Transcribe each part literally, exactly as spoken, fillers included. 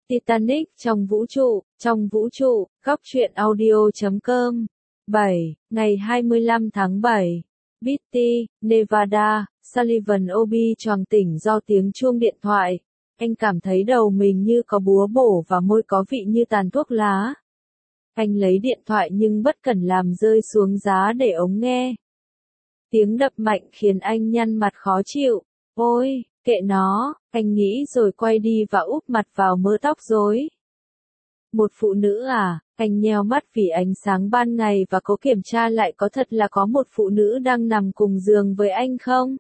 Titanic trong vũ trụ, trong vũ trụ, góc truyện audio chấm com. bảy. Ngày hai mươi lăm tháng bảy. Beatty, Nevada, Sullivan Obi choàng tỉnh do tiếng chuông điện thoại. Anh cảm thấy đầu mình như có búa bổ và môi có vị như tàn thuốc lá. Anh lấy điện thoại nhưng bất cẩn làm rơi xuống giá để ống nghe. Tiếng đập mạnh khiến anh nhăn mặt khó chịu. Ôi, kệ nó, anh nghĩ rồi quay đi và úp mặt vào mớ tóc rối. Một phụ nữ à, anh nheo mắt vì ánh sáng ban ngày và cố kiểm tra lại có thật là có một phụ nữ đang nằm cùng giường với anh không?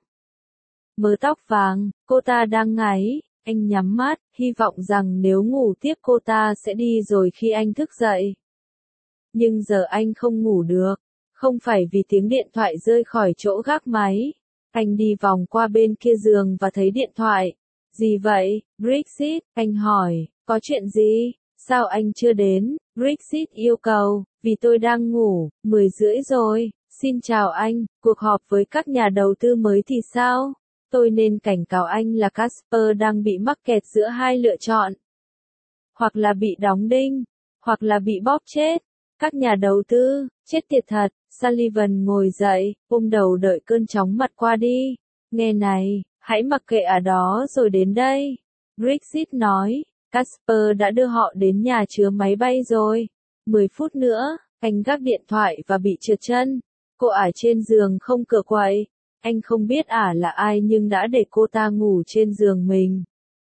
Mớ tóc vàng, cô ta đang ngáy, anh nhắm mắt, hy vọng rằng nếu ngủ tiếp cô ta sẽ đi rồi khi anh thức dậy. Nhưng giờ anh không ngủ được, không phải vì tiếng điện thoại rơi khỏi chỗ gác máy. Anh đi vòng qua bên kia giường và thấy điện thoại. Gì vậy, Brexit? Anh hỏi, có chuyện gì? Sao anh chưa đến? Brexit yêu cầu, vì tôi đang ngủ, mười rưỡi rồi. Xin chào anh, cuộc họp với các nhà đầu tư mới thì sao? Tôi nên cảnh cáo anh là Casper đang bị mắc kẹt giữa hai lựa chọn. Hoặc là bị đóng đinh, hoặc là bị bóp chết. Các nhà đầu tư, chết tiệt thật. Sullivan ngồi dậy, ôm đầu đợi cơn chóng mặt qua đi. Nghe này, hãy mặc kệ ở đó rồi đến đây. Brexit nói, Casper đã đưa họ đến nhà chứa máy bay rồi. Mười phút nữa, anh gác điện thoại và bị trượt chân. Cô ở trên giường không cửa quậy. Anh không biết ả là ai nhưng đã để cô ta ngủ trên giường mình.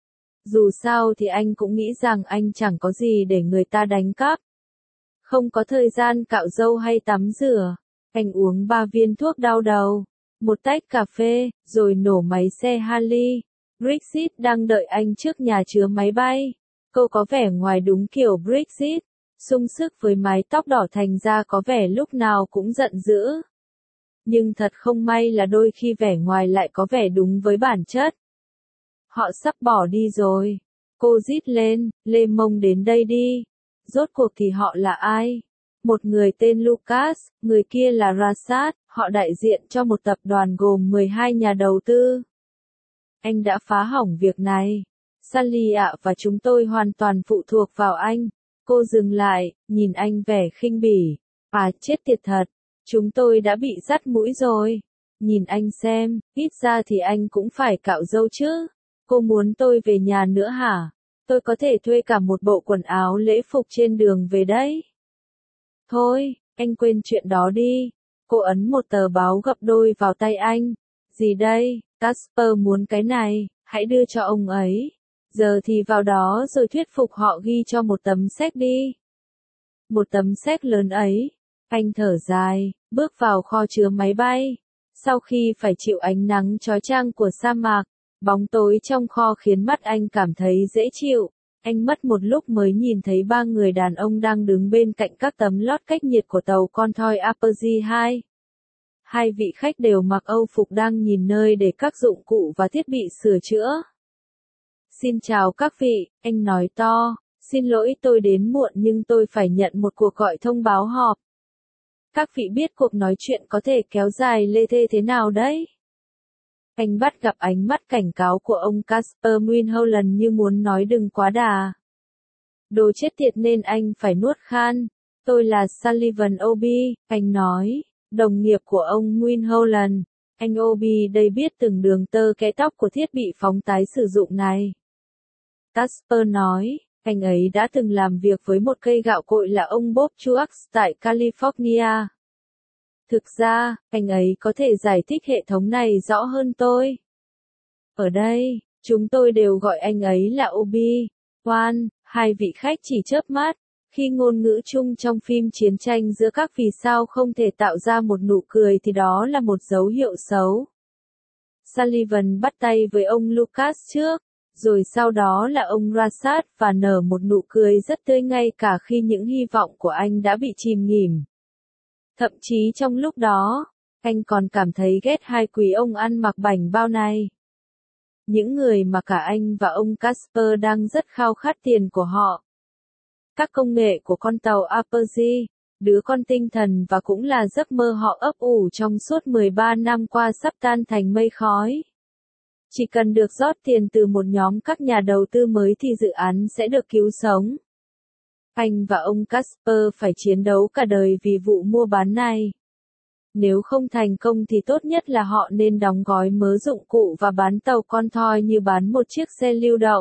Dù sao thì anh cũng nghĩ rằng anh chẳng có gì để người ta đánh cắp. Không có thời gian cạo râu hay tắm rửa. Anh uống ba viên thuốc đau đầu, một tách cà phê, rồi nổ máy xe Harley. Brexit đang đợi anh trước nhà chứa máy bay. Cô có vẻ ngoài đúng kiểu Brexit, sung sức với mái tóc đỏ thành ra có vẻ lúc nào cũng giận dữ. Nhưng thật không may là đôi khi vẻ ngoài lại có vẻ đúng với bản chất. Họ sắp bỏ đi rồi. Cô rít lên, lê mông đến đây đi. Rốt cuộc thì họ là ai? Một người tên Lucas, người kia là Rashad, họ đại diện cho một tập đoàn gồm mười hai nhà đầu tư. Anh đã phá hỏng việc này. Sally ạ và chúng tôi hoàn toàn phụ thuộc vào anh. Cô dừng lại, nhìn anh vẻ khinh bỉ. À chết tiệt thật, chúng tôi đã bị dắt mũi rồi. Nhìn anh xem, ít ra thì anh cũng phải cạo râu chứ. Cô muốn tôi về nhà nữa hả? Tôi có thể thuê cả một bộ quần áo lễ phục trên đường về đấy. Thôi, anh quên chuyện đó đi. Cô ấn một tờ báo gập đôi vào tay anh. Gì đây? Casper muốn cái này, hãy đưa cho ông ấy. Giờ thì vào đó rồi thuyết phục họ ghi cho một tấm séc đi. Một tấm séc lớn ấy. Anh thở dài, bước vào kho chứa máy bay. Sau khi phải chịu ánh nắng chói chang của sa mạc, bóng tối trong kho khiến mắt anh cảm thấy dễ chịu. Anh mất một lúc mới nhìn thấy ba người đàn ông đang đứng bên cạnh các tấm lót cách nhiệt của tàu con thoi Apogee hai. Hai vị khách đều mặc âu phục đang nhìn nơi để các dụng cụ và thiết bị sửa chữa. Xin chào các vị, anh nói to. Xin lỗi tôi đến muộn nhưng tôi phải nhận một cuộc gọi thông báo họp. Các vị biết cuộc nói chuyện có thể kéo dài lê thê thế nào đấy? Anh bắt gặp ánh mắt cảnh cáo của ông Casper Mulholland như muốn nói đừng quá đà. Đồ chết tiệt nên anh phải nuốt khan. Tôi là Sullivan Obi, anh nói, đồng nghiệp của ông Mulholland. Anh Obi đây biết từng đường tơ kẽ tóc của thiết bị phóng tái sử dụng này. Casper nói, anh ấy đã từng làm việc với một cây gạo cội là ông Bob Truax tại California. Thực ra, anh ấy có thể giải thích hệ thống này rõ hơn tôi. Ở đây, chúng tôi đều gọi anh ấy là Obi. Oan, hai vị khách chỉ chớp mắt. Khi ngôn ngữ chung trong phim chiến tranh giữa các vì sao không thể tạo ra một nụ cười thì đó là một dấu hiệu xấu. Sullivan bắt tay với ông Lucas trước, rồi sau đó là ông Rashad và nở một nụ cười rất tươi ngay cả khi những hy vọng của anh đã bị chìm nghỉm. Thậm chí trong lúc đó, anh còn cảm thấy ghét hai quý ông ăn mặc bảnh bao này. Những người mà cả anh và ông Casper đang rất khao khát tiền của họ. Các công nghệ của con tàu Apogee, đứa con tinh thần và cũng là giấc mơ họ ấp ủ trong suốt mười ba năm qua sắp tan thành mây khói. Chỉ cần được rót tiền từ một nhóm các nhà đầu tư mới thì dự án sẽ được cứu sống. Anh và ông Casper phải chiến đấu cả đời vì vụ mua bán này. Nếu không thành công thì tốt nhất là họ nên đóng gói mớ dụng cụ và bán tàu con thoi như bán một chiếc xe lưu động.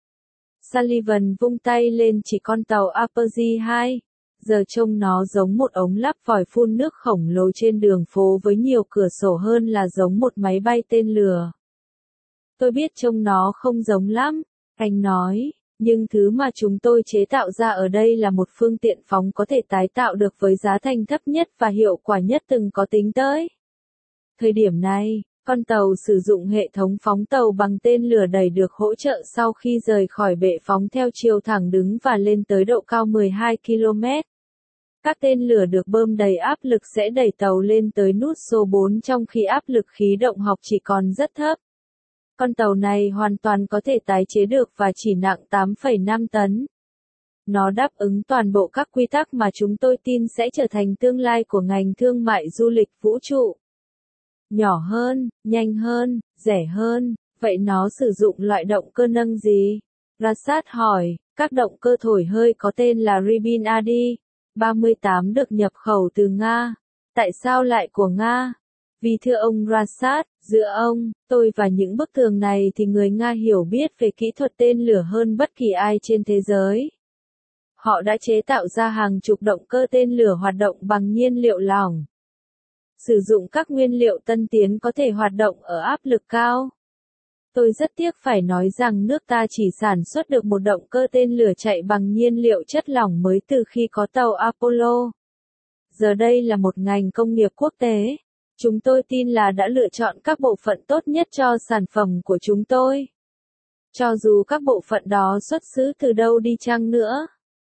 Sullivan vung tay lên chỉ con tàu Apogee hai. Giờ trông nó giống một ống lắp vòi phun nước khổng lồ trên đường phố với nhiều cửa sổ hơn là giống một máy bay tên lửa. Tôi biết trông nó không giống lắm, anh nói, nhưng thứ mà chúng tôi chế tạo ra ở đây là một phương tiện phóng có thể tái tạo được với giá thành thấp nhất và hiệu quả nhất từng có tính tới. Thời điểm này, con tàu sử dụng hệ thống phóng tàu bằng tên lửa đẩy được hỗ trợ sau khi rời khỏi bệ phóng theo chiều thẳng đứng và lên tới độ cao mười hai ki lô mét. Các tên lửa được bơm đầy áp lực sẽ đẩy tàu lên tới nút số bốn trong khi áp lực khí động học chỉ còn rất thấp. Con tàu này hoàn toàn có thể tái chế được và chỉ nặng tám phẩy năm tấn. Nó đáp ứng toàn bộ các quy tắc mà chúng tôi tin sẽ trở thành tương lai của ngành thương mại du lịch vũ trụ. Nhỏ hơn, nhanh hơn, rẻ hơn, vậy nó sử dụng loại động cơ nâng gì? Rashad hỏi, các động cơ thổi hơi có tên là Rybin A D ba mươi tám được nhập khẩu từ Nga. Tại sao lại của Nga? Vì thưa ông Rashad, giữa ông, tôi và những bức tường này thì người Nga hiểu biết về kỹ thuật tên lửa hơn bất kỳ ai trên thế giới. Họ đã chế tạo ra hàng chục động cơ tên lửa hoạt động bằng nhiên liệu lỏng. Sử dụng các nguyên liệu tân tiến có thể hoạt động ở áp lực cao. Tôi rất tiếc phải nói rằng nước ta chỉ sản xuất được một động cơ tên lửa chạy bằng nhiên liệu chất lỏng mới từ khi có tàu Apollo. Giờ đây là một ngành công nghiệp quốc tế. Chúng tôi tin là đã lựa chọn các bộ phận tốt nhất cho sản phẩm của chúng tôi. Cho dù các bộ phận đó xuất xứ từ đâu đi chăng nữa.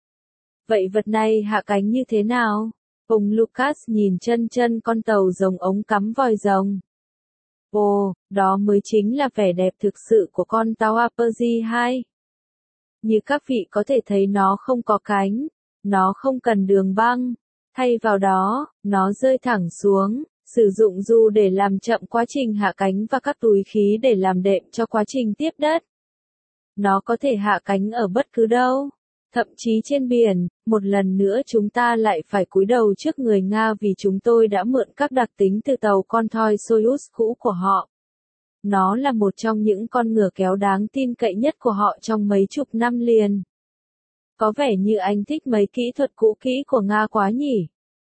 Vậy vật này hạ cánh như thế nào? Ông Lucas nhìn chân chân con tàu giống ống cắm vòi rồng. Ồ, đó mới chính là vẻ đẹp thực sự của con tàu Apogee hai. Như các vị có thể thấy nó không có cánh, nó không cần đường băng. Thay vào đó, nó rơi thẳng xuống, sử dụng du để làm chậm quá trình hạ cánh và các túi khí để làm đệm cho quá trình tiếp đất. Nó có thể hạ cánh ở bất cứ đâu. Thậm chí trên biển, một lần nữa chúng ta lại phải cúi đầu trước người Nga vì chúng tôi đã mượn các đặc tính từ tàu con thoi Soyuz cũ của họ. Nó là một trong những con ngựa kéo đáng tin cậy nhất của họ trong mấy chục năm liền. Có vẻ như anh thích mấy kỹ thuật cũ kỹ của Nga quá nhỉ?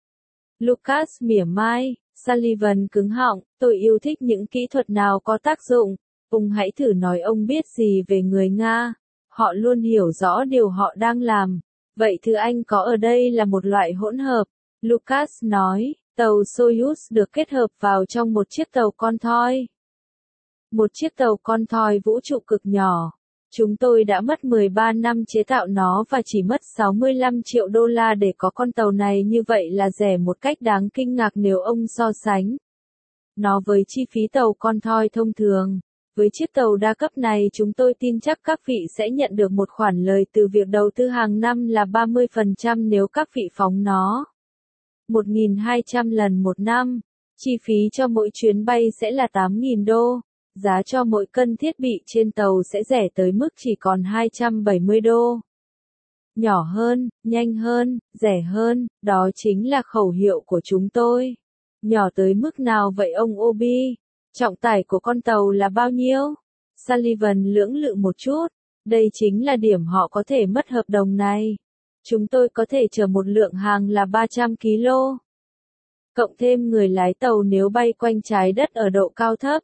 Lucas mỉa mai, Sullivan cứng họng, tôi yêu thích những kỹ thuật nào có tác dụng. Ông hãy thử nói ông biết gì về người Nga. Họ luôn hiểu rõ điều họ đang làm. Vậy thứ anh có ở đây là một loại hỗn hợp. Lucas nói, tàu Soyuz được kết hợp vào trong một chiếc tàu con thoi. Một chiếc tàu con thoi vũ trụ cực nhỏ. Chúng tôi đã mất mười ba năm chế tạo nó và chỉ mất sáu mươi lăm triệu đô la để có con tàu này, như vậy là rẻ một cách đáng kinh ngạc nếu ông so sánh nó với chi phí tàu con thoi thông thường. Với chiếc tàu đa cấp này chúng tôi tin chắc các vị sẽ nhận được một khoản lời từ việc đầu tư hàng năm là ba mươi phần trăm nếu các vị phóng nó. một nghìn hai trăm lần một năm. Chi phí cho mỗi chuyến bay sẽ là tám nghìn đô. Giá cho mỗi cân thiết bị trên tàu sẽ rẻ tới mức chỉ còn hai trăm bảy mươi đô. Nhỏ hơn, nhanh hơn, rẻ hơn, đó chính là khẩu hiệu của chúng tôi. Nhỏ tới mức nào vậy ông Obi? Trọng tải của con tàu là bao nhiêu? Sullivan lưỡng lự một chút. Đây chính là điểm họ có thể mất hợp đồng này. Chúng tôi có thể chở một lượng hàng là ba trăm ki lô. Cộng thêm người lái tàu nếu bay quanh trái đất ở độ cao thấp.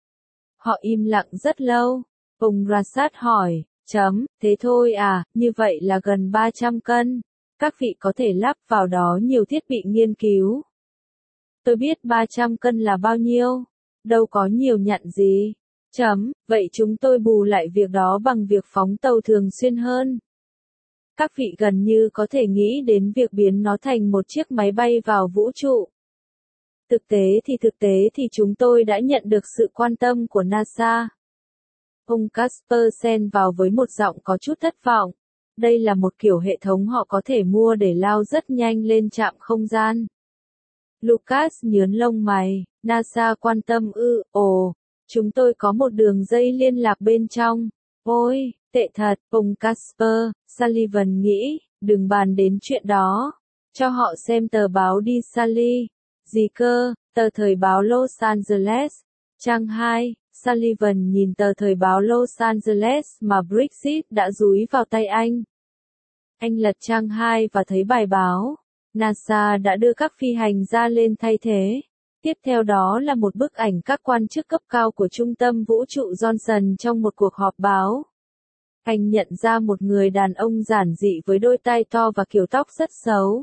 Họ im lặng rất lâu. Ông Rashad hỏi, chấm, thế thôi à, như vậy là gần ba trăm cân. Các vị có thể lắp vào đó nhiều thiết bị nghiên cứu. Tôi biết ba trăm cân là bao nhiêu. Đâu có nhiều nhận gì. Chấm, vậy chúng tôi bù lại việc đó bằng việc phóng tàu thường xuyên hơn. Các vị gần như có thể nghĩ đến việc biến nó thành một chiếc máy bay vào vũ trụ. Thực tế thì thực tế thì chúng tôi đã nhận được sự quan tâm của NASA. Ông Casper xen vào với một giọng có chút thất vọng. Đây là một kiểu hệ thống họ có thể mua để lao rất nhanh lên trạm không gian. Lucas nhướng lông mày, NASA quan tâm ư, ồ, Chúng tôi có một đường dây liên lạc bên trong. Ôi, tệ thật, ông Casper, Sullivan nghĩ, đừng bàn đến chuyện đó. Cho họ xem tờ báo đi Sally. Gì cơ, tờ thời báo Los Angeles. Trang hai, Sullivan nhìn tờ thời báo Los Angeles mà Brexit đã dúi vào tay anh. Anh lật trang hai và thấy bài báo. NASA đã đưa các phi hành gia lên thay thế. Tiếp theo đó là một bức ảnh các quan chức cấp cao của Trung tâm Vũ trụ Johnson trong một cuộc họp báo. Anh nhận ra một người đàn ông giản dị với đôi tai to và kiểu tóc rất xấu.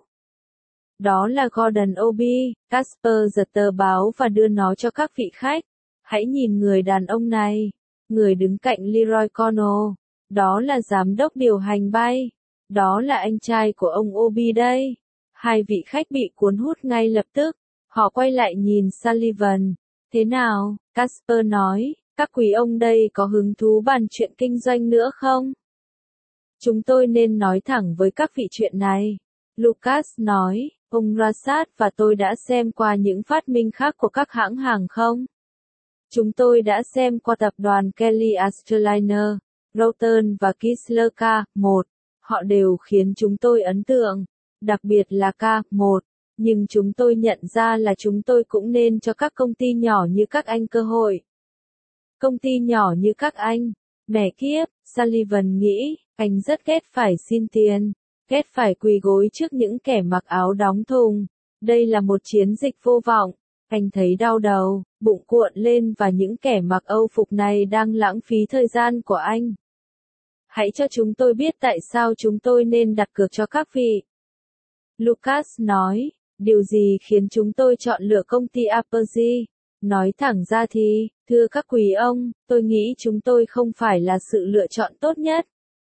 Đó là Gordon Obi. Casper giật tờ báo và đưa nó cho các vị khách. Hãy nhìn người đàn ông này. Người đứng cạnh Leroy Connell. Đó là giám đốc điều hành bay. Đó là anh trai của ông Obi đây. Hai vị khách bị cuốn hút ngay lập tức. Họ quay lại nhìn Sullivan. Thế nào? Casper nói, các quý ông đây có hứng thú bàn chuyện kinh doanh nữa không? Chúng tôi nên nói thẳng với các vị chuyện này. Lucas nói, ông Rashad và tôi đã xem qua những phát minh khác của các hãng hàng không. Chúng tôi đã xem qua tập đoàn Kelly Asterliner, Roughton và Chrysler K một. Họ đều khiến chúng tôi ấn tượng, đặc biệt là K một. Nhưng chúng tôi nhận ra là chúng tôi cũng nên cho các công ty nhỏ như các anh cơ hội. Công ty nhỏ như các anh. Mẹ kiếp, Sullivan nghĩ, anh rất ghét phải xin tiền, ghét phải quỳ gối trước những kẻ mặc áo đóng thùng. Đây là một chiến dịch vô vọng. Anh thấy đau đầu, bụng cuộn lên và những kẻ mặc Âu phục này đang lãng phí thời gian của anh. Hãy cho chúng tôi biết tại sao chúng tôi nên đặt cược cho các vị. Lucas nói, điều gì khiến chúng tôi chọn lựa công ty Apogee? Nói thẳng ra thì, thưa các quý ông, tôi nghĩ chúng tôi không phải là sự lựa chọn tốt nhất.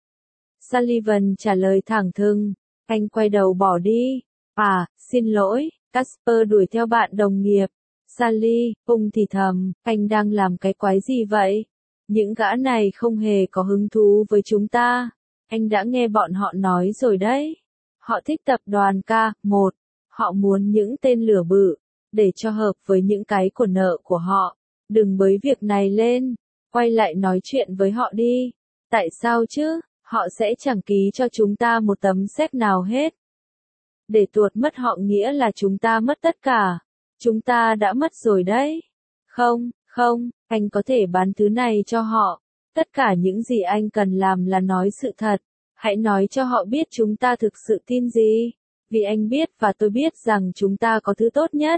Sullivan trả lời thẳng thừng, anh quay đầu bỏ đi. À, xin lỗi, Casper đuổi theo bạn đồng nghiệp. Sally, ông thì thầm, anh đang làm cái quái gì vậy? Những gã này không hề có hứng thú với chúng ta. Anh đã nghe bọn họ nói rồi đấy. Họ thích tập đoàn K một. Họ muốn những tên lửa bự, để cho hợp với những cái của nợ của họ. Đừng bới việc này lên. Quay lại nói chuyện với họ đi. Tại sao chứ? Họ sẽ chẳng ký cho chúng ta một tấm séc nào hết. Để tuột mất họ nghĩa là chúng ta mất tất cả. Chúng ta đã mất rồi đấy. Không, không, anh có thể bán thứ này cho họ. Tất cả những gì anh cần làm là nói sự thật. Hãy nói cho họ biết chúng ta thực sự tin gì. Vì anh biết và tôi biết rằng chúng ta có thứ tốt nhất.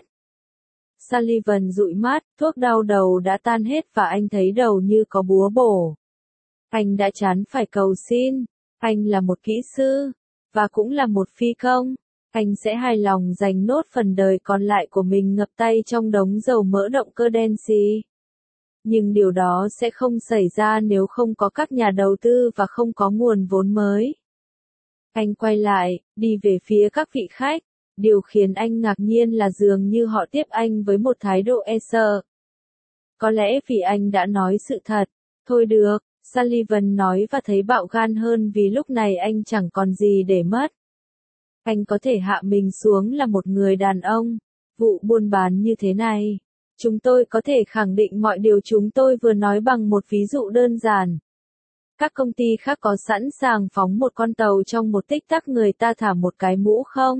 Sullivan dụi mắt, thuốc đau đầu đã tan hết và anh thấy đầu như có búa bổ. Anh đã chán phải cầu xin. Anh là một kỹ sư, và cũng là một phi công. Anh sẽ hài lòng dành nốt phần đời còn lại của mình ngập tay trong đống dầu mỡ động cơ đen xì. Nhưng điều đó sẽ không xảy ra nếu không có các nhà đầu tư và không có nguồn vốn mới. Anh quay lại, đi về phía các vị khách. Điều khiến anh ngạc nhiên là dường như họ tiếp anh với một thái độ e sợ. Có lẽ vì anh đã nói sự thật. Thôi được, Sullivan nói và thấy bạo gan hơn vì lúc này anh chẳng còn gì để mất. Anh có thể hạ mình xuống là một người đàn ông. Vụ buôn bán như thế này. Chúng tôi có thể khẳng định mọi điều chúng tôi vừa nói bằng một ví dụ đơn giản. Các công ty khác có sẵn sàng phóng một con tàu trong một tích tắc người ta thả một cái mũ không?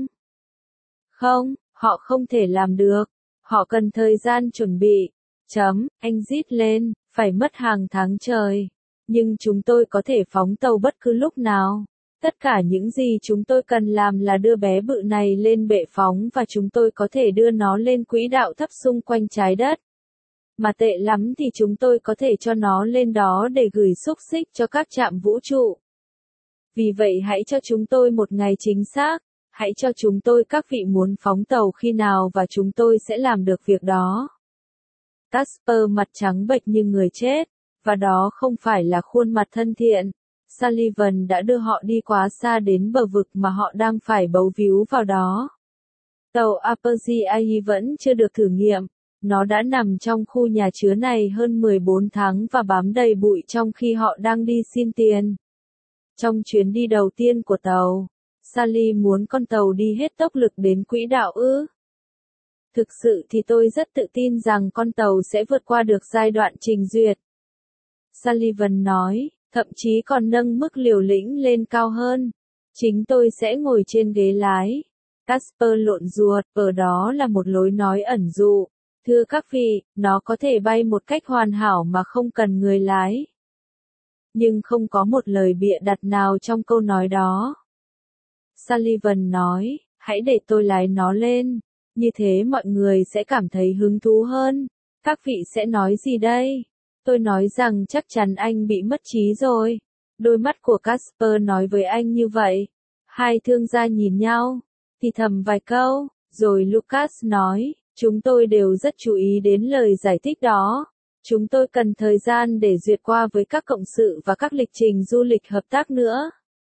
Không, họ không thể làm được. Họ cần thời gian chuẩn bị. Chấm, anh rít lên, phải mất hàng tháng trời. Nhưng chúng tôi có thể phóng tàu bất cứ lúc nào. Tất cả những gì chúng tôi cần làm là đưa bé bự này lên bệ phóng và chúng tôi có thể đưa nó lên quỹ đạo thấp xung quanh trái đất. Mà tệ lắm thì chúng tôi có thể cho nó lên đó để gửi xúc xích cho các trạm vũ trụ. Vì vậy hãy cho chúng tôi một ngày chính xác. Hãy cho chúng tôi các vị muốn phóng tàu khi nào và chúng tôi sẽ làm được việc đó. Casper mặt trắng bệch như người chết. Và đó không phải là khuôn mặt thân thiện. Sullivan đã đưa họ đi quá xa đến bờ vực mà họ đang phải bấu víu vào đó. Tàu Apogee a i vẫn chưa được thử nghiệm. Nó đã nằm trong khu nhà chứa này hơn mười bốn tháng và bám đầy bụi trong khi họ đang đi xin tiền. Trong chuyến đi đầu tiên của tàu, Sally muốn con tàu đi hết tốc lực đến quỹ đạo ư? Thực sự thì tôi rất tự tin rằng con tàu sẽ vượt qua được giai đoạn trình duyệt. Sullivan nói, thậm chí còn nâng mức liều lĩnh lên cao hơn. Chính tôi sẽ ngồi trên ghế lái. Casper lộn ruột, ở đó là một lối nói ẩn dụ. Thưa các vị, nó có thể bay một cách hoàn hảo mà không cần người lái. Nhưng không có một lời bịa đặt nào trong câu nói đó. Sullivan nói, hãy để tôi lái nó lên. Như thế mọi người sẽ cảm thấy hứng thú hơn. Các vị sẽ nói gì đây? Tôi nói rằng chắc chắn anh bị mất trí rồi. Đôi mắt của Casper nói với anh như vậy. Hai thương gia nhìn nhau, thì thầm vài câu, rồi Lucas nói, chúng tôi đều rất chú ý đến lời giải thích đó. Chúng tôi cần thời gian để duyệt qua với các cộng sự và các lịch trình du lịch hợp tác nữa.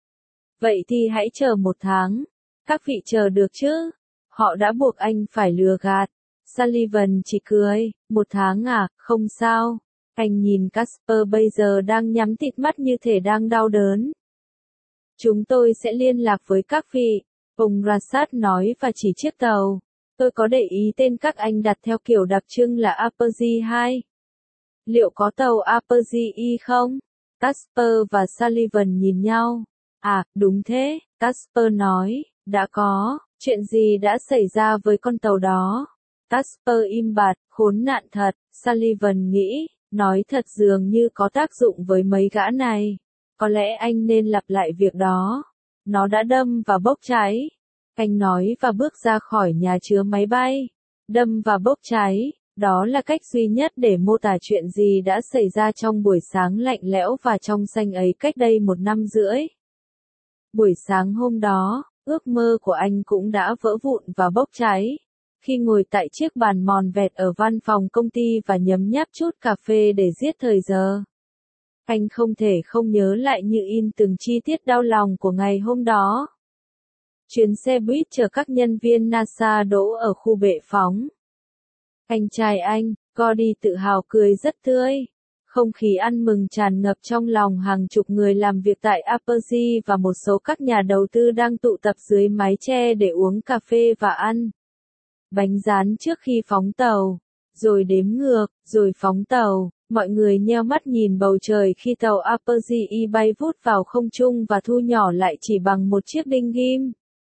Vậy thì hãy chờ một tháng. Các vị chờ được chứ? Họ đã buộc anh phải lừa gạt. Sullivan chỉ cười, một tháng à, không sao. Anh nhìn Casper bây giờ đang nhắm tịt mắt như thể đang đau đớn. Chúng tôi sẽ liên lạc với các vị, ông Rashad nói và chỉ chiếc tàu. Tôi có để ý tên các anh đặt theo kiểu đặc trưng là Apogee hai. Liệu có tàu Apogee Y không? Casper và Sullivan nhìn nhau. À, đúng thế, Casper nói, đã có, chuyện gì đã xảy ra với con tàu đó? Casper im bặt, khốn nạn thật, Sullivan nghĩ, nói thật dường như có tác dụng với mấy gã này. Có lẽ anh nên lặp lại việc đó. Nó đã đâm và bốc cháy. Anh nói và bước ra khỏi nhà chứa máy bay. Đâm và bốc cháy, đó là cách duy nhất để mô tả chuyện gì đã xảy ra trong buổi sáng lạnh lẽo và trong xanh ấy cách đây một năm rưỡi. Buổi sáng hôm đó, ước mơ của anh cũng đã vỡ vụn và bốc cháy. Khi ngồi tại chiếc bàn mòn vẹt ở văn phòng công ty và nhấm nháp chút cà phê để giết thời giờ. Anh không thể không nhớ lại như in từng chi tiết đau lòng của ngày hôm đó. Chuyến xe buýt chở các nhân viên NASA đỗ ở khu bệ phóng. Anh trai anh, Gordy tự hào cười rất tươi. Không khí ăn mừng tràn ngập trong lòng hàng chục người làm việc tại Apogee và một số các nhà đầu tư đang tụ tập dưới mái che để uống cà phê và ăn bánh rán trước khi phóng tàu. Rồi đếm ngược, rồi phóng tàu. Mọi người nheo mắt nhìn bầu trời khi tàu Apogee Y bay vút vào không trung và thu nhỏ lại chỉ bằng một chiếc đinh ghim.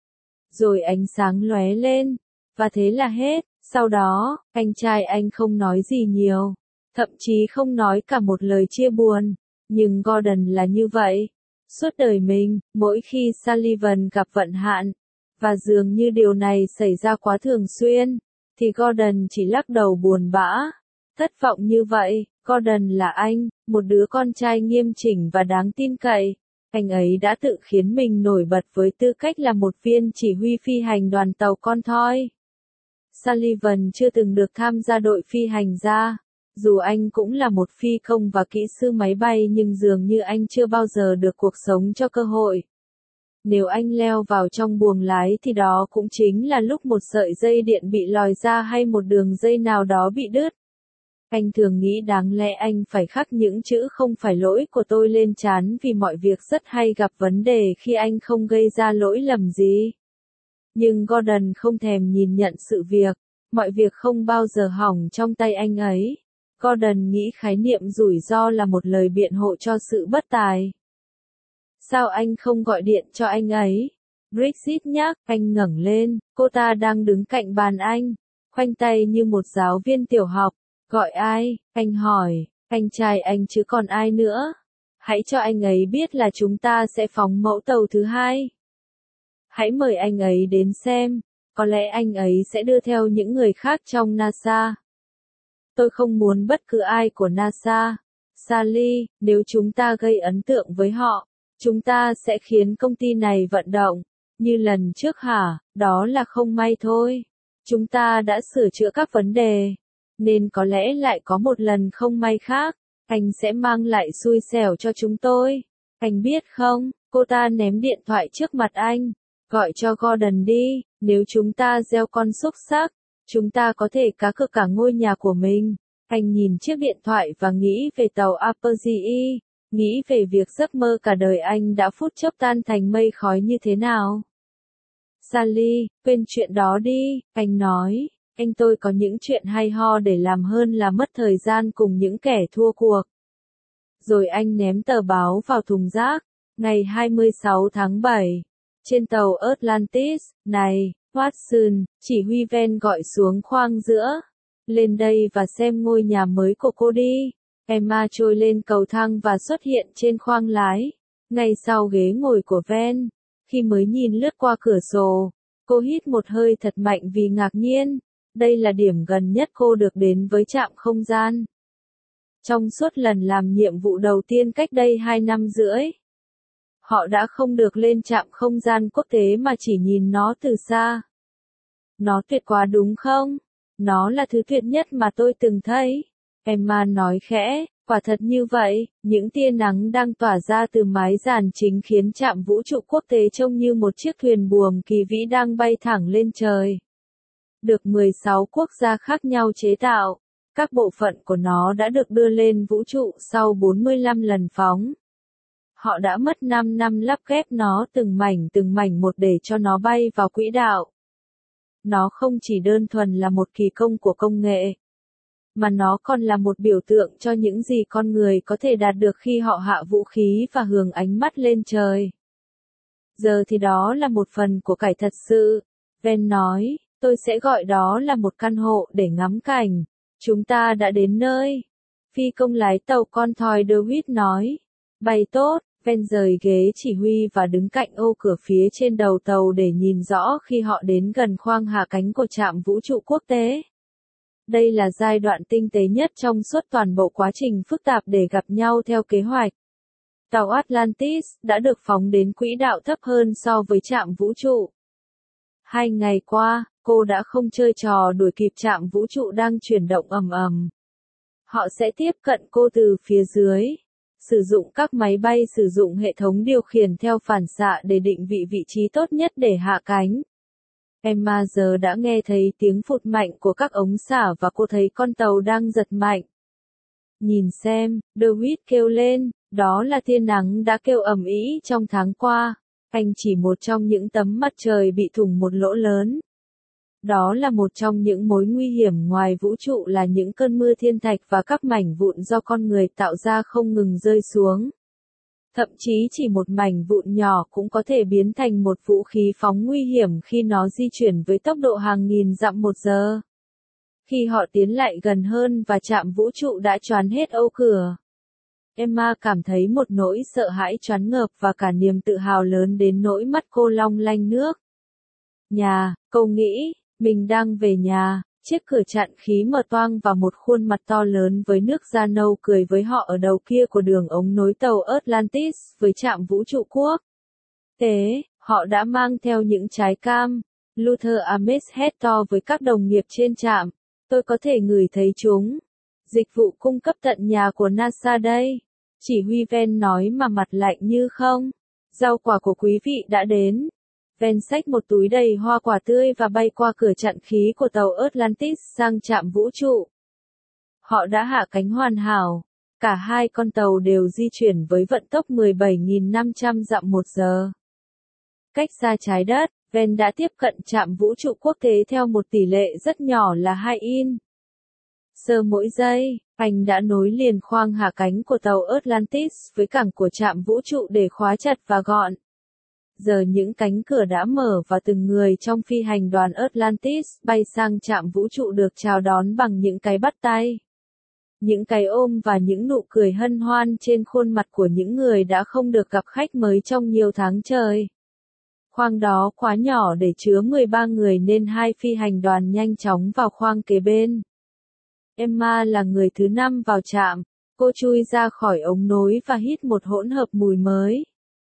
Rồi ánh sáng lóe lên. Và thế là hết. Sau đó, anh trai anh không nói gì nhiều. Thậm chí không nói cả một lời chia buồn. Nhưng Gordon là như vậy. Suốt đời mình, mỗi khi Sullivan gặp vận hạn, và dường như điều này xảy ra quá thường xuyên, thì Gordon chỉ lắc đầu buồn bã. Thất vọng như vậy, Gordon là anh, một đứa con trai nghiêm chỉnh và đáng tin cậy. Anh ấy đã tự khiến mình nổi bật với tư cách là một viên chỉ huy phi hành đoàn tàu con thoi. Sullivan chưa từng được tham gia đội phi hành gia. Dù anh cũng là một phi công và kỹ sư máy bay nhưng dường như anh chưa bao giờ được cuộc sống cho cơ hội. Nếu anh leo vào trong buồng lái thì đó cũng chính là lúc một sợi dây điện bị lòi ra hay một đường dây nào đó bị đứt. Anh thường nghĩ đáng lẽ anh phải khắc những chữ không phải lỗi của tôi lên trán vì mọi việc rất hay gặp vấn đề khi anh không gây ra lỗi lầm gì. Nhưng Gordon không thèm nhìn nhận sự việc, mọi việc không bao giờ hỏng trong tay anh ấy. Gordon nghĩ khái niệm rủi ro là một lời biện hộ cho sự bất tài. Sao anh không gọi điện cho anh ấy? Bridget nhắc, anh ngẩng lên, cô ta đang đứng cạnh bàn anh, khoanh tay như một giáo viên tiểu học. Gọi ai? Anh hỏi, anh trai anh chứ còn ai nữa? Hãy cho anh ấy biết là chúng ta sẽ phóng mẫu tàu thứ hai. Hãy mời anh ấy đến xem, có lẽ anh ấy sẽ đưa theo những người khác trong NASA. Tôi không muốn bất cứ ai của NASA. Sally, nếu chúng ta gây ấn tượng với họ, chúng ta sẽ khiến công ty này vận động. Như lần trước hả? Đó là không may thôi. Chúng ta đã sửa chữa các vấn đề. Nên có lẽ lại có một lần không may khác. Anh sẽ mang lại xui xẻo cho chúng tôi. Anh biết không, cô ta ném điện thoại trước mặt anh. Gọi cho Gordon đi, nếu chúng ta gieo con xúc xắc, chúng ta có thể cá cược cả ngôi nhà của mình. Anh nhìn chiếc điện thoại và nghĩ về tàu Apogee, nghĩ về việc giấc mơ cả đời anh đã phút chốc tan thành mây khói như thế nào. Sally, quên chuyện đó đi, anh nói, Anh tôi có những chuyện hay ho để làm hơn là mất thời gian cùng những kẻ thua cuộc. Rồi anh ném tờ báo vào thùng rác. Ngày hai mươi sáu tháng bảy, trên tàu Atlantis, này, Watson, chỉ huy Ven gọi xuống khoang giữa. Lên đây và xem ngôi nhà mới của cô đi. Emma trôi lên cầu thang và xuất hiện trên khoang lái, ngay sau ghế ngồi của Ven. Khi mới nhìn lướt qua cửa sổ, cô hít một hơi thật mạnh vì ngạc nhiên. Đây là điểm gần nhất cô được đến với trạm không gian. Trong suốt lần làm nhiệm vụ đầu tiên cách đây hai năm rưỡi, họ đã không được lên trạm không gian quốc tế mà chỉ nhìn nó từ xa. Nó tuyệt quá đúng không? Nó là thứ tuyệt nhất mà tôi từng thấy. Emma nói khẽ, quả thật như vậy, những tia nắng đang tỏa ra từ mái giàn chính khiến trạm vũ trụ quốc tế trông như một chiếc thuyền buồm kỳ vĩ đang bay thẳng lên trời. Được mười sáu quốc gia khác nhau chế tạo, các bộ phận của nó đã được đưa lên vũ trụ sau bốn mươi lăm lần phóng. Họ đã mất năm năm lắp ghép nó từng mảnh từng mảnh một để cho nó bay vào quỹ đạo. Nó không chỉ đơn thuần là một kỳ công của công nghệ, mà nó còn là một biểu tượng cho những gì con người có thể đạt được khi họ hạ vũ khí và hướng ánh mắt lên trời. Giờ thì đó là một phần của cải thật sự. Ven nói, tôi sẽ gọi đó là một căn hộ để ngắm cảnh. Chúng ta đã đến nơi. Phi công lái tàu con thoi DeWitt nói. Bay tốt. Ven rời ghế chỉ huy và đứng cạnh ô cửa phía trên đầu tàu để nhìn rõ khi họ đến gần khoang hạ cánh của trạm vũ trụ quốc tế. Đây là giai đoạn tinh tế nhất trong suốt toàn bộ quá trình phức tạp để gặp nhau theo kế hoạch. Tàu Atlantis đã được phóng đến quỹ đạo thấp hơn so với trạm vũ trụ. Hai ngày qua, cô đã không chơi trò đuổi kịp trạm vũ trụ đang chuyển động ầm ầm. Họ sẽ tiếp cận cô từ phía dưới. Sử dụng các máy bay sử dụng hệ thống điều khiển theo phản xạ để định vị vị trí tốt nhất để hạ cánh. Emma giờ đã nghe thấy tiếng phụt mạnh của các ống xả và cô thấy con tàu đang giật mạnh. Nhìn xem, DeWitt kêu lên, đó là tia nắng đã kêu ầm ĩ trong tháng qua. Anh chỉ một trong những tấm mặt trời bị thủng một lỗ lớn. Đó là một trong những mối nguy hiểm ngoài vũ trụ là những cơn mưa thiên thạch và các mảnh vụn do con người tạo ra không ngừng rơi xuống. Thậm chí chỉ một mảnh vụn nhỏ cũng có thể biến thành một vũ khí phóng nguy hiểm khi nó di chuyển với tốc độ hàng nghìn dặm một giờ. Khi họ tiến lại gần hơn và trạm vũ trụ đã choán hết âu cửa, Emma cảm thấy một nỗi sợ hãi choáng ngợp và cả niềm tự hào lớn đến nỗi mắt cô long lanh nước. Nhà, cô nghĩ, mình đang về nhà. Chiếc cửa chặn khí mở toang và một khuôn mặt to lớn với nước da nâu cười với họ ở đầu kia của đường ống nối tàu Atlantis với trạm vũ trụ quốc tế. Họ đã mang theo những trái cam. Luther Ames hét to với các đồng nghiệp trên trạm. Tôi có thể ngửi thấy chúng. Dịch vụ cung cấp tận nhà của NASA đây. Chỉ huy Ven nói mà mặt lạnh như không. Rau quả của quý vị đã đến. Ven xách một túi đầy hoa quả tươi và bay qua cửa chặn khí của tàu Atlantis sang trạm vũ trụ. Họ đã hạ cánh hoàn hảo. Cả hai con tàu đều di chuyển với vận tốc mười bảy nghìn năm trăm dặm một giờ. Cách xa trái đất, Ven đã tiếp cận trạm vũ trụ quốc tế theo một tỷ lệ rất nhỏ là hai in. Sơ mỗi giây, anh đã nối liền khoang hạ cánh của tàu Atlantis với cảng của trạm vũ trụ để khóa chặt và gọn. Giờ những cánh cửa đã mở và từng người trong phi hành đoàn Atlantis bay sang trạm vũ trụ được chào đón bằng những cái bắt tay, những cái ôm và những nụ cười hân hoan trên khuôn mặt của những người đã không được gặp khách mới trong nhiều tháng trời. Khoang đó quá nhỏ để chứa mười ba người nên hai phi hành đoàn nhanh chóng vào khoang kế bên. Emma là người thứ năm vào trạm. Cô chui ra khỏi ống nối và hít một hỗn hợp mùi mới.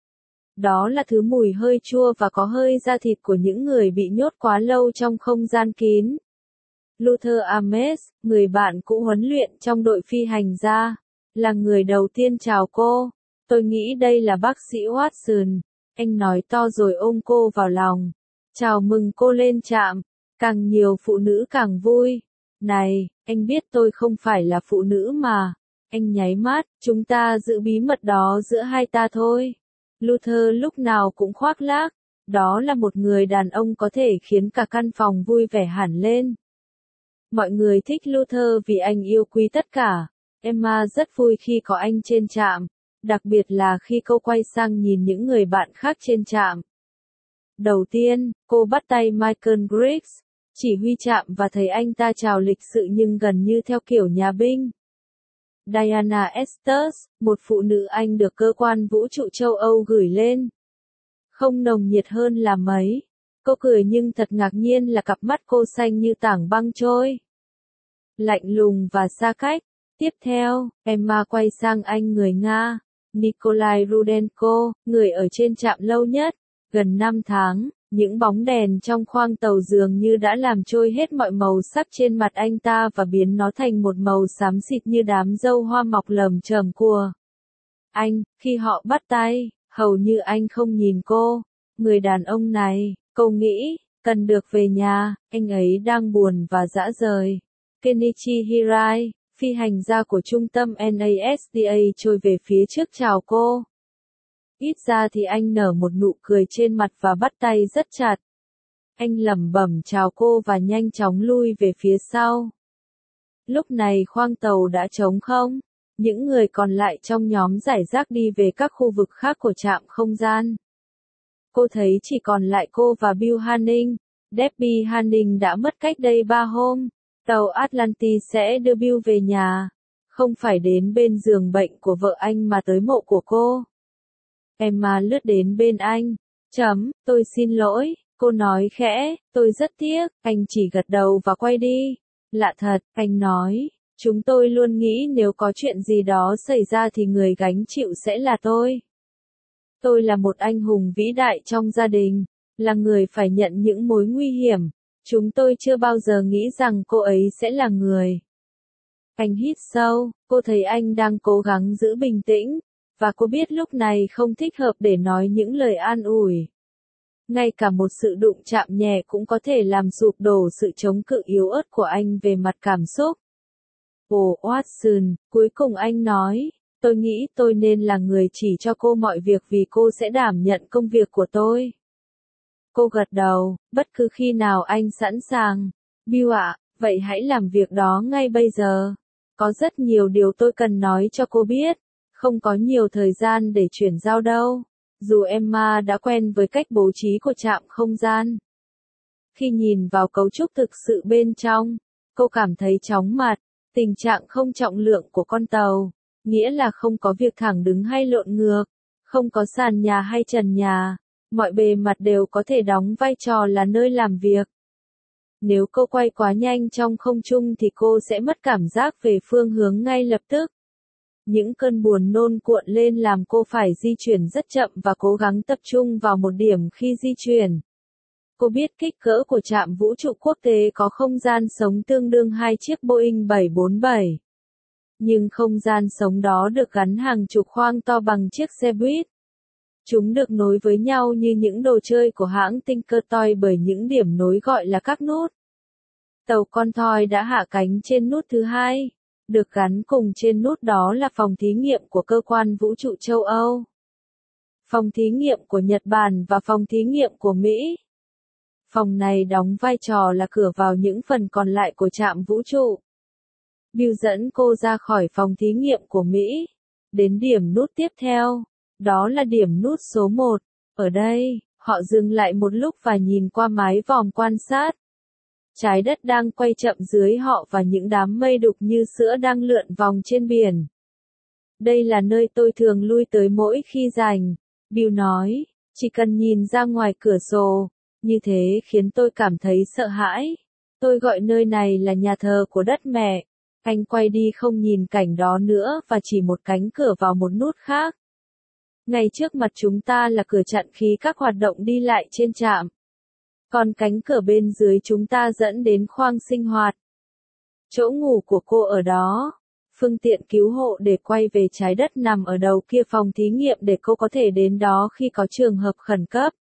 Đó là thứ mùi hơi chua và có hơi da thịt của những người bị nhốt quá lâu trong không gian kín. Luther Ames, người bạn cũ huấn luyện trong đội phi hành gia, là người đầu tiên chào cô. Tôi nghĩ đây là bác sĩ Watson. Anh nói to rồi ôm cô vào lòng. Chào mừng cô lên trạm. Càng nhiều phụ nữ càng vui. Này, anh biết tôi không phải là phụ nữ mà. Anh nháy mắt, chúng ta giữ bí mật đó giữa hai ta thôi. Luther lúc nào cũng khoác lác. Đó là một người đàn ông có thể khiến cả căn phòng vui vẻ hẳn lên. Mọi người thích Luther vì anh yêu quý tất cả. Emma rất vui khi có anh trên trạm, đặc biệt là khi cô quay sang nhìn những người bạn khác trên trạm. Đầu tiên, cô bắt tay Michael Griggs, chỉ huy trạm và thấy anh ta chào lịch sự nhưng gần như theo kiểu nhà binh. Diana Estes, một phụ nữ Anh được cơ quan vũ trụ châu Âu gửi lên. Không nồng nhiệt hơn là mấy. Cô cười nhưng thật ngạc nhiên là cặp mắt cô xanh như tảng băng trôi. Lạnh lùng và xa cách. Tiếp theo, Emma quay sang anh người Nga, Nikolai Rudenko, người ở trên trạm lâu nhất, gần năm tháng. Những bóng đèn trong khoang tàu dường như đã làm trôi hết mọi màu sắc trên mặt anh ta và biến nó thành một màu xám xịt như đám dâu hoa mọc lởm chởm của anh. Khi họ bắt tay, hầu như anh không nhìn cô. Người đàn ông này, cô nghĩ, cần được về nhà, anh ấy đang buồn và dã rời. Kenichi Hirai, phi hành gia của trung tâm NASA trôi về phía trước chào cô. Ít ra thì anh nở một nụ cười trên mặt và bắt tay rất chặt. Anh lẩm bẩm chào cô và nhanh chóng lui về phía sau. Lúc này khoang tàu đã trống không. Những người còn lại trong nhóm giải rác đi về các khu vực khác của trạm không gian. Cô thấy chỉ còn lại cô và Bill Hanning. Debbie Hanning đã mất cách đây ba hôm. Tàu Atlantis sẽ đưa Bill về nhà. Không phải đến bên giường bệnh của vợ anh mà tới mộ của cô. Emma lướt đến bên anh. Chấm, tôi xin lỗi, cô nói khẽ, tôi rất tiếc, anh chỉ gật đầu và quay đi. Lạ thật, anh nói, chúng tôi luôn nghĩ nếu có chuyện gì đó xảy ra thì người gánh chịu sẽ là tôi. Tôi là một anh hùng vĩ đại trong gia đình, là người phải nhận những mối nguy hiểm. Chúng tôi chưa bao giờ nghĩ rằng cô ấy sẽ là người. Anh hít sâu, cô thấy anh đang cố gắng giữ bình tĩnh. Và cô biết lúc này không thích hợp để nói những lời an ủi. Ngay cả một sự đụng chạm nhẹ cũng có thể làm sụp đổ sự chống cự yếu ớt của anh về mặt cảm xúc. Ồ Watson, cuối cùng anh nói, tôi nghĩ tôi nên là người chỉ cho cô mọi việc vì cô sẽ đảm nhận công việc của tôi. Cô gật đầu, bất cứ khi nào anh sẵn sàng. Bill ạ, vậy hãy làm việc đó ngay bây giờ. Có rất nhiều điều tôi cần nói cho cô biết. Không có nhiều thời gian để chuyển giao đâu, dù Emma đã quen với cách bố trí của trạm không gian. Khi nhìn vào cấu trúc thực sự bên trong, cô cảm thấy chóng mặt, tình trạng không trọng lượng của con tàu, nghĩa là không có việc thẳng đứng hay lộn ngược, không có sàn nhà hay trần nhà, mọi bề mặt đều có thể đóng vai trò là nơi làm việc. Nếu cô quay quá nhanh trong không trung thì cô sẽ mất cảm giác về phương hướng ngay lập tức. Những cơn buồn nôn cuộn lên làm cô phải di chuyển rất chậm và cố gắng tập trung vào một điểm khi di chuyển. Cô biết kích cỡ của trạm vũ trụ quốc tế có không gian sống tương đương hai chiếc Boeing bảy bốn bảy. Nhưng không gian sống đó được gắn hàng chục khoang to bằng chiếc xe buýt. Chúng được nối với nhau như những đồ chơi của hãng Tinkertoy bởi những điểm nối gọi là các nút. Tàu con thoi đã hạ cánh trên nút thứ hai. Được gắn cùng trên nút đó là phòng thí nghiệm của cơ quan vũ trụ châu Âu, phòng thí nghiệm của Nhật Bản và phòng thí nghiệm của Mỹ. Phòng này đóng vai trò là cửa vào những phần còn lại của trạm vũ trụ. Bill dẫn cô ra khỏi phòng thí nghiệm của Mỹ, đến điểm nút tiếp theo, đó là điểm nút số một. Ở đây, họ dừng lại một lúc và nhìn qua mái vòm quan sát. Trái đất đang quay chậm dưới họ và những đám mây đục như sữa đang lượn vòng trên biển. Đây là nơi tôi thường lui tới mỗi khi rảnh, Bill nói, chỉ cần nhìn ra ngoài cửa sổ, như thế khiến tôi cảm thấy sợ hãi. Tôi gọi nơi này là nhà thờ của đất mẹ. Anh quay đi không nhìn cảnh đó nữa và chỉ một cánh cửa vào một nút khác. Ngay trước mặt chúng ta là cửa chặn khí các hoạt động đi lại trên trạm. Còn cánh cửa bên dưới chúng ta dẫn đến khoang sinh hoạt. Chỗ ngủ của cô ở đó. Phương tiện cứu hộ để quay về trái đất nằm ở đầu kia phòng thí nghiệm để cô có thể đến đó khi có trường hợp khẩn cấp.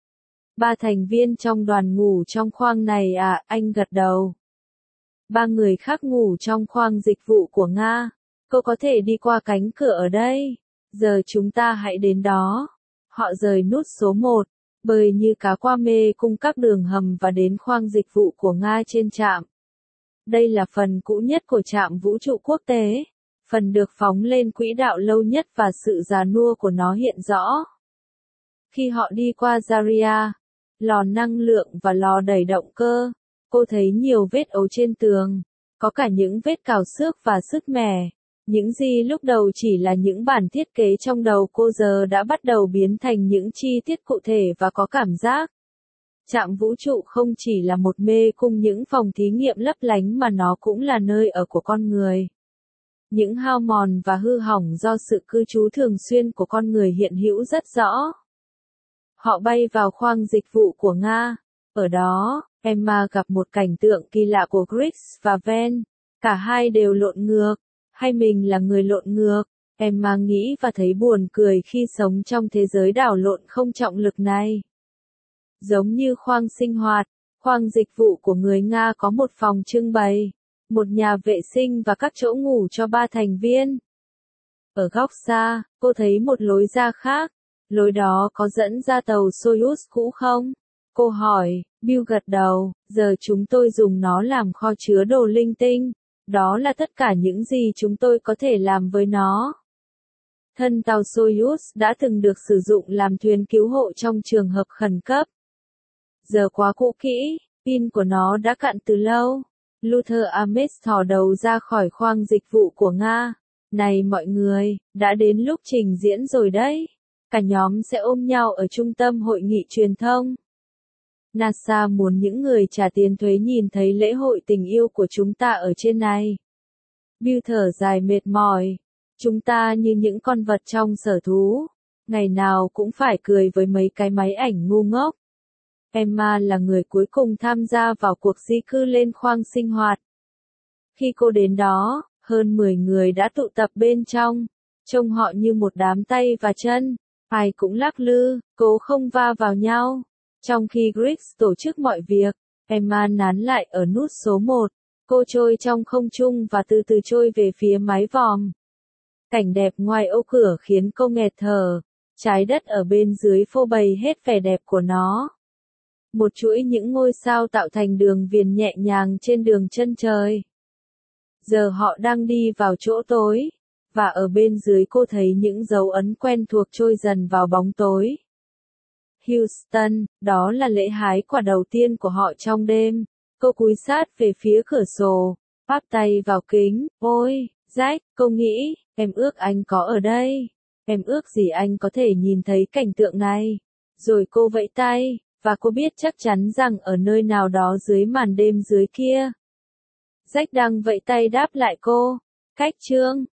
Ba thành viên trong đoàn ngủ trong khoang này à, anh gật đầu. Ba người khác ngủ trong khoang dịch vụ của Nga. Cô có thể đi qua cánh cửa ở đây. Giờ chúng ta hãy đến đó. Họ rời nút số một. Bơi như cá qua mê cung các đường hầm và đến khoang dịch vụ của Nga trên trạm. Đây là phần cũ nhất của trạm vũ trụ quốc tế, phần được phóng lên quỹ đạo lâu nhất và sự già nua của nó hiện rõ. Khi họ đi qua Zarya, lò năng lượng và lò đẩy động cơ, cô thấy nhiều vết ấu trên tường, có cả những vết cào xước và sứt mẻ. Những gì lúc đầu chỉ là những bản thiết kế trong đầu cô giờ đã bắt đầu biến thành những chi tiết cụ thể và có cảm giác. Trạm vũ trụ không chỉ là một mê cung những phòng thí nghiệm lấp lánh mà nó cũng là nơi ở của con người. Những hao mòn và hư hỏng do sự cư trú thường xuyên của con người hiện hữu rất rõ. Họ bay vào khoang dịch vụ của Nga. Ở đó, Emma gặp một cảnh tượng kỳ lạ của Griggs và Ven. Cả hai đều lộn ngược. Hay mình là người lộn ngược? Emma nghĩ và thấy buồn cười khi sống trong thế giới đảo lộn không trọng lực này. Giống như khoang sinh hoạt, khoang dịch vụ của người Nga có một phòng trưng bày, một nhà vệ sinh và các chỗ ngủ cho ba thành viên. Ở góc xa, cô thấy một lối ra khác. Lối đó có dẫn ra tàu Soyuz cũ không? Cô hỏi. Bill gật đầu. Giờ chúng tôi dùng nó làm kho chứa đồ linh tinh. Đó là tất cả những gì chúng tôi có thể làm với nó. Thân tàu Soyuz đã từng được sử dụng làm thuyền cứu hộ trong trường hợp khẩn cấp. Giờ quá cũ kỹ, pin của nó đã cạn từ lâu. Luther Ames thò đầu ra khỏi khoang dịch vụ của Nga. Này mọi người, đã đến lúc trình diễn rồi đấy. Cả nhóm sẽ ôm nhau ở trung tâm hội nghị truyền thông. NASA muốn những người trả tiền thuế nhìn thấy lễ hội tình yêu của chúng ta ở trên này. Bill thở dài mệt mỏi. Chúng ta như những con vật trong sở thú. Ngày nào cũng phải cười với mấy cái máy ảnh ngu ngốc. Emma là người cuối cùng tham gia vào cuộc di cư lên khoang sinh hoạt. Khi cô đến đó, hơn mười người đã tụ tập bên trong. Trông họ như một đám tay và chân. Ai cũng lắc lư, cố không va vào nhau. Trong khi Griggs tổ chức mọi việc, Emma nán lại ở nút số một. Cô trôi trong không trung và từ từ trôi về phía mái vòm. Cảnh đẹp ngoài ô cửa khiến cô nghẹt thở. Trái đất ở bên dưới phô bày hết vẻ đẹp của nó. Một chuỗi những ngôi sao tạo thành đường viền nhẹ nhàng trên đường chân trời. Giờ họ đang đi vào chỗ tối. Và ở bên dưới cô thấy những dấu ấn quen thuộc trôi dần vào bóng tối. Houston, đó là lễ hái quả đầu tiên của họ trong đêm. Cô cúi sát về phía cửa sổ, áp tay vào kính. Ôi, Jack, cô nghĩ, em ước anh có ở đây. Em ước gì anh có thể nhìn thấy cảnh tượng này. Rồi cô vẫy tay, và cô biết chắc chắn rằng ở nơi nào đó dưới màn đêm dưới kia. Jack đang vẫy tay đáp lại cô. Cách chương